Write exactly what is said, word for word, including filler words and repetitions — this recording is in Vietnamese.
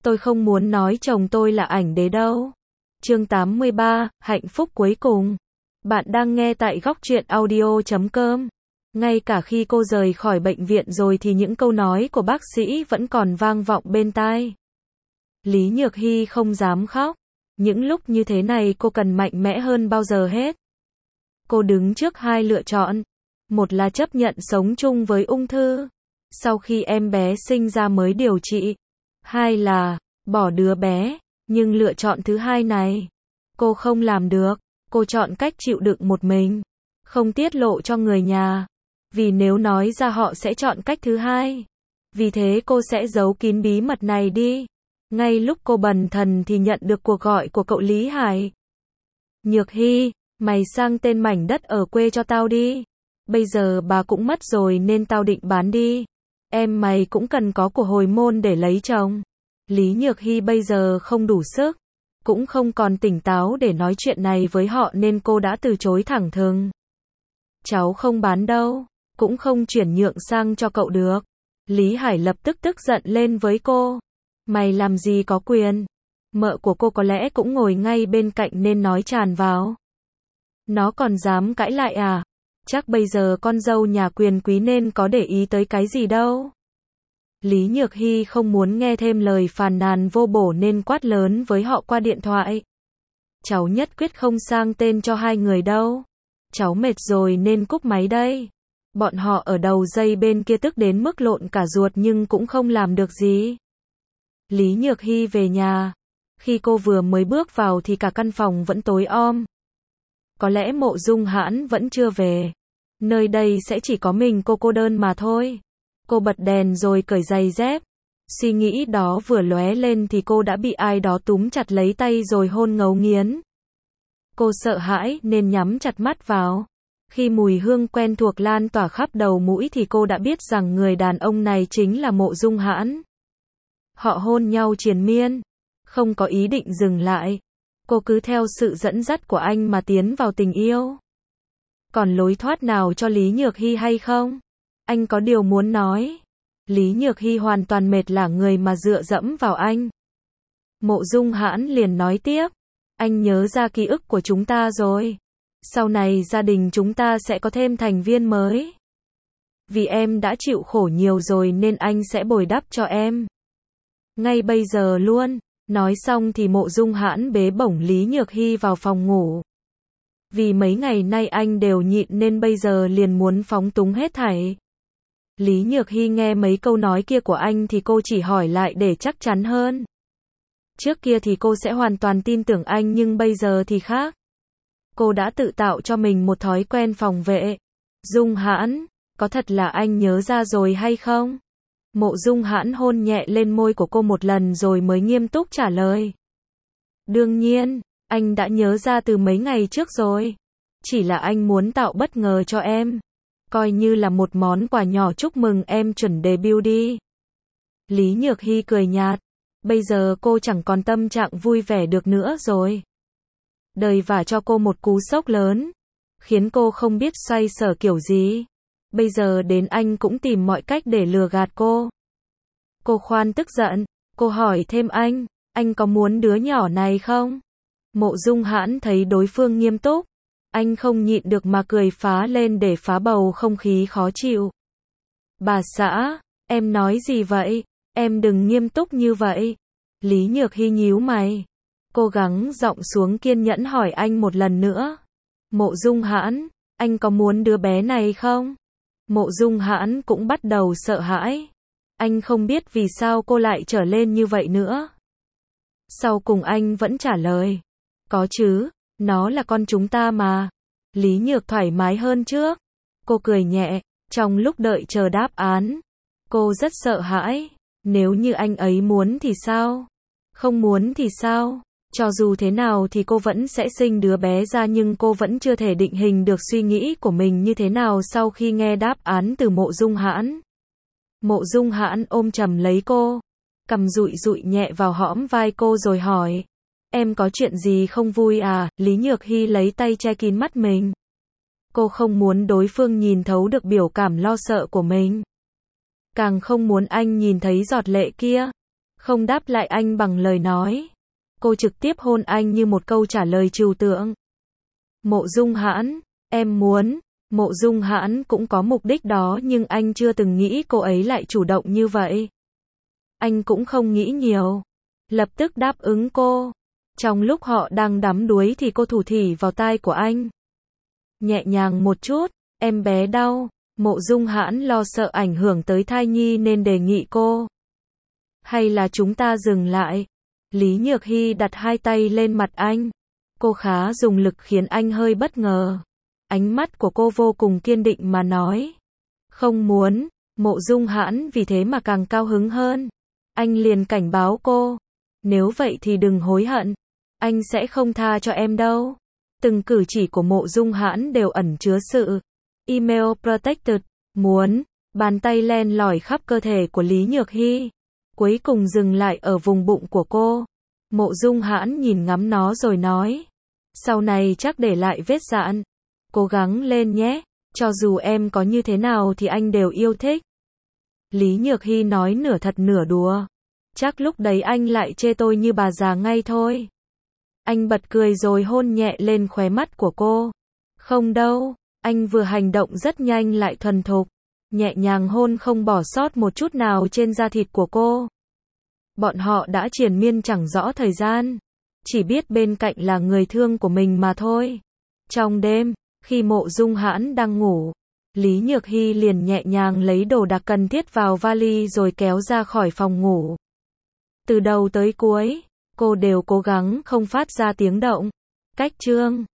Tôi không muốn nói chồng tôi là ảnh đế đâu. Chương tám mươi ba, hạnh phúc cuối cùng. Bạn đang nghe tại góc truyện audio chấm com. Ngay cả khi cô rời khỏi bệnh viện rồi thì những câu nói của bác sĩ vẫn còn vang vọng bên tai. Lý Nhược Hy không dám khóc. Những lúc như thế này cô cần mạnh mẽ hơn bao giờ hết. Cô đứng trước hai lựa chọn. Một là chấp nhận sống chung với ung thư. Sau khi em bé sinh ra mới điều trị. Hai là bỏ đứa bé. Nhưng lựa chọn thứ hai này, cô không làm được. Cô chọn cách chịu đựng một mình. Không tiết lộ cho người nhà. Vì nếu nói ra họ sẽ chọn cách thứ hai. Vì thế cô sẽ giấu kín bí mật này đi. Ngay lúc cô bần thần thì nhận được cuộc gọi của cậu Lý Hải. Nhược Hy, mày sang tên mảnh đất ở quê cho tao đi. Bây giờ bà cũng mất rồi nên tao định bán đi. Em mày cũng cần có của hồi môn để lấy chồng. Lý Nhược Hy bây giờ không đủ sức. Cũng không còn tỉnh táo để nói chuyện này với họ nên cô đã từ chối thẳng thừng. Cháu không bán đâu. Cũng không chuyển nhượng sang cho cậu được. Lý Hải lập tức tức giận lên với cô. Mày làm gì có quyền. Mợ của cô có lẽ cũng ngồi ngay bên cạnh nên nói tràn vào. Nó còn dám cãi lại à? Chắc bây giờ con dâu nhà quyền quý nên có để ý tới cái gì đâu. Lý Nhược Hy không muốn nghe thêm lời phàn nàn vô bổ nên quát lớn với họ qua điện thoại. Cháu nhất quyết không sang tên cho hai người đâu. Cháu mệt rồi nên cúp máy đây. Bọn họ ở đầu dây bên kia tức đến mức lộn cả ruột nhưng cũng không làm được gì. Lý Nhược Hy về nhà. Khi cô vừa mới bước vào thì cả căn phòng vẫn tối om. Có lẽ Mộ Dung Hãn vẫn chưa về. Nơi đây sẽ chỉ có mình cô cô đơn mà thôi. Cô bật đèn rồi cởi giày dép. Suy nghĩ đó vừa lóe lên thì cô đã bị ai đó túm chặt lấy tay rồi hôn ngấu nghiến. Cô sợ hãi nên nhắm chặt mắt vào. Khi mùi hương quen thuộc lan tỏa khắp đầu mũi thì cô đã biết rằng người đàn ông này chính là Mộ Dung Hãn. Họ hôn nhau triền miên. Không có ý định dừng lại. Cô cứ theo sự dẫn dắt của anh mà tiến vào tình yêu. Còn lối thoát nào cho Lý Nhược Hy hay không? Anh có điều muốn nói. Lý Nhược Hy hoàn toàn mệt lả người mà dựa dẫm vào anh. Mộ Dung Hãn liền nói tiếp. Anh nhớ ra ký ức của chúng ta rồi. Sau này gia đình chúng ta sẽ có thêm thành viên mới. Vì em đã chịu khổ nhiều rồi nên anh sẽ bồi đắp cho em. Ngay bây giờ luôn. Nói xong thì Mộ Dung Hãn bế bổng Lý Nhược Hy vào phòng ngủ. Vì mấy ngày nay anh đều nhịn nên bây giờ liền muốn phóng túng hết thảy. Lý Nhược Hy nghe mấy câu nói kia của anh thì cô chỉ hỏi lại để chắc chắn hơn. Trước kia thì cô sẽ hoàn toàn tin tưởng anh nhưng bây giờ thì khác. Cô đã tự tạo cho mình một thói quen phòng vệ. Dung Hãn, có thật là anh nhớ ra rồi hay không? Mộ Dung Hãn hôn nhẹ lên môi của cô một lần rồi mới nghiêm túc trả lời. Đương nhiên, anh đã nhớ ra từ mấy ngày trước rồi. Chỉ là anh muốn tạo bất ngờ cho em. Coi như là một món quà nhỏ chúc mừng em chuẩn debut đi. Lý Nhược Hy cười nhạt. Bây giờ cô chẳng còn tâm trạng vui vẻ được nữa rồi. Đời vả cho cô một cú sốc lớn. Khiến cô không biết xoay sở kiểu gì. Bây giờ đến anh cũng tìm mọi cách để lừa gạt cô. Cô khoan tức giận. Cô hỏi thêm anh. Anh có muốn đứa nhỏ này không? Mộ Dung Hãn thấy đối phương nghiêm túc. Anh không nhịn được mà cười phá lên để phá bầu không khí khó chịu. Bà xã, em nói gì vậy? Em đừng nghiêm túc như vậy. Lý Nhược Hy nhíu mày. Cố gắng giọng xuống kiên nhẫn hỏi anh một lần nữa. Mộ Dung Hãn, anh có muốn đứa bé này không? Mộ Dung Hãn cũng bắt đầu sợ hãi. Anh không biết vì sao cô lại trở lên như vậy nữa. Sau cùng anh vẫn trả lời. Có chứ, nó là con chúng ta mà. Lý Nhược thoải mái hơn trước. Cô cười nhẹ, trong lúc đợi chờ đáp án. Cô rất sợ hãi. Nếu như anh ấy muốn thì sao? Không muốn thì sao? Cho dù thế nào thì cô vẫn sẽ sinh đứa bé ra nhưng cô vẫn chưa thể định hình được suy nghĩ của mình như thế nào sau khi nghe đáp án từ Mộ Dung Hãn. Mộ Dung Hãn ôm chầm lấy cô. Cầm dụi dụi nhẹ vào hõm vai cô rồi hỏi. Em có chuyện gì không vui à? Lý Nhược Hy lấy tay che kín mắt mình. Cô không muốn đối phương nhìn thấu được biểu cảm lo sợ của mình. Càng không muốn anh nhìn thấy giọt lệ kia. không đáp lại anh bằng lời nói. Cô trực tiếp hôn anh như một câu trả lời trừu tượng. Mộ Dung Hãn, em muốn. Mộ Dung Hãn cũng có mục đích đó nhưng anh chưa từng nghĩ cô ấy lại chủ động như vậy. Anh cũng không nghĩ nhiều. Lập tức đáp ứng cô. Trong lúc họ đang đắm đuối thì cô thủ thỉ vào tai của anh. Nhẹ nhàng một chút, em bé đau. Mộ Dung Hãn lo sợ ảnh hưởng tới thai nhi nên đề nghị cô. Hay là chúng ta dừng lại. Lý Nhược Hy đặt hai tay lên mặt anh. Cô khá dùng lực khiến anh hơi bất ngờ. Ánh mắt của cô vô cùng kiên định mà nói. Không muốn. Mộ Dung Hãn vì thế mà càng cao hứng hơn. Anh liền cảnh báo cô. Nếu vậy thì đừng hối hận. Anh sẽ không tha cho em đâu. Từng cử chỉ của Mộ Dung Hãn đều ẩn chứa sự email protected. Muốn. Bàn tay len lỏi khắp cơ thể của Lý Nhược Hy. Cuối cùng dừng lại ở vùng bụng của cô. Mộ Dung Hãn nhìn ngắm nó rồi nói. Sau này chắc để lại vết dạn. Cố gắng lên nhé. Cho dù em có như thế nào thì anh đều yêu thích. Lý Nhược Hy nói nửa thật nửa đùa. Chắc lúc đấy anh lại chê tôi như bà già ngay thôi. Anh bật cười rồi hôn nhẹ lên khóe mắt của cô. Không đâu. Anh vừa hành động rất nhanh lại thuần thục. Nhẹ nhàng hôn không bỏ sót một chút nào trên da thịt của cô. Bọn họ đã triền miên chẳng rõ thời gian. Chỉ biết bên cạnh là người thương của mình mà thôi. Trong đêm, khi Mộ Dung Hãn đang ngủ, Lý Nhược Hy liền nhẹ nhàng lấy đồ đạc cần thiết vào vali rồi kéo ra khỏi phòng ngủ. Từ đầu tới cuối, cô đều cố gắng không phát ra tiếng động. Cách chương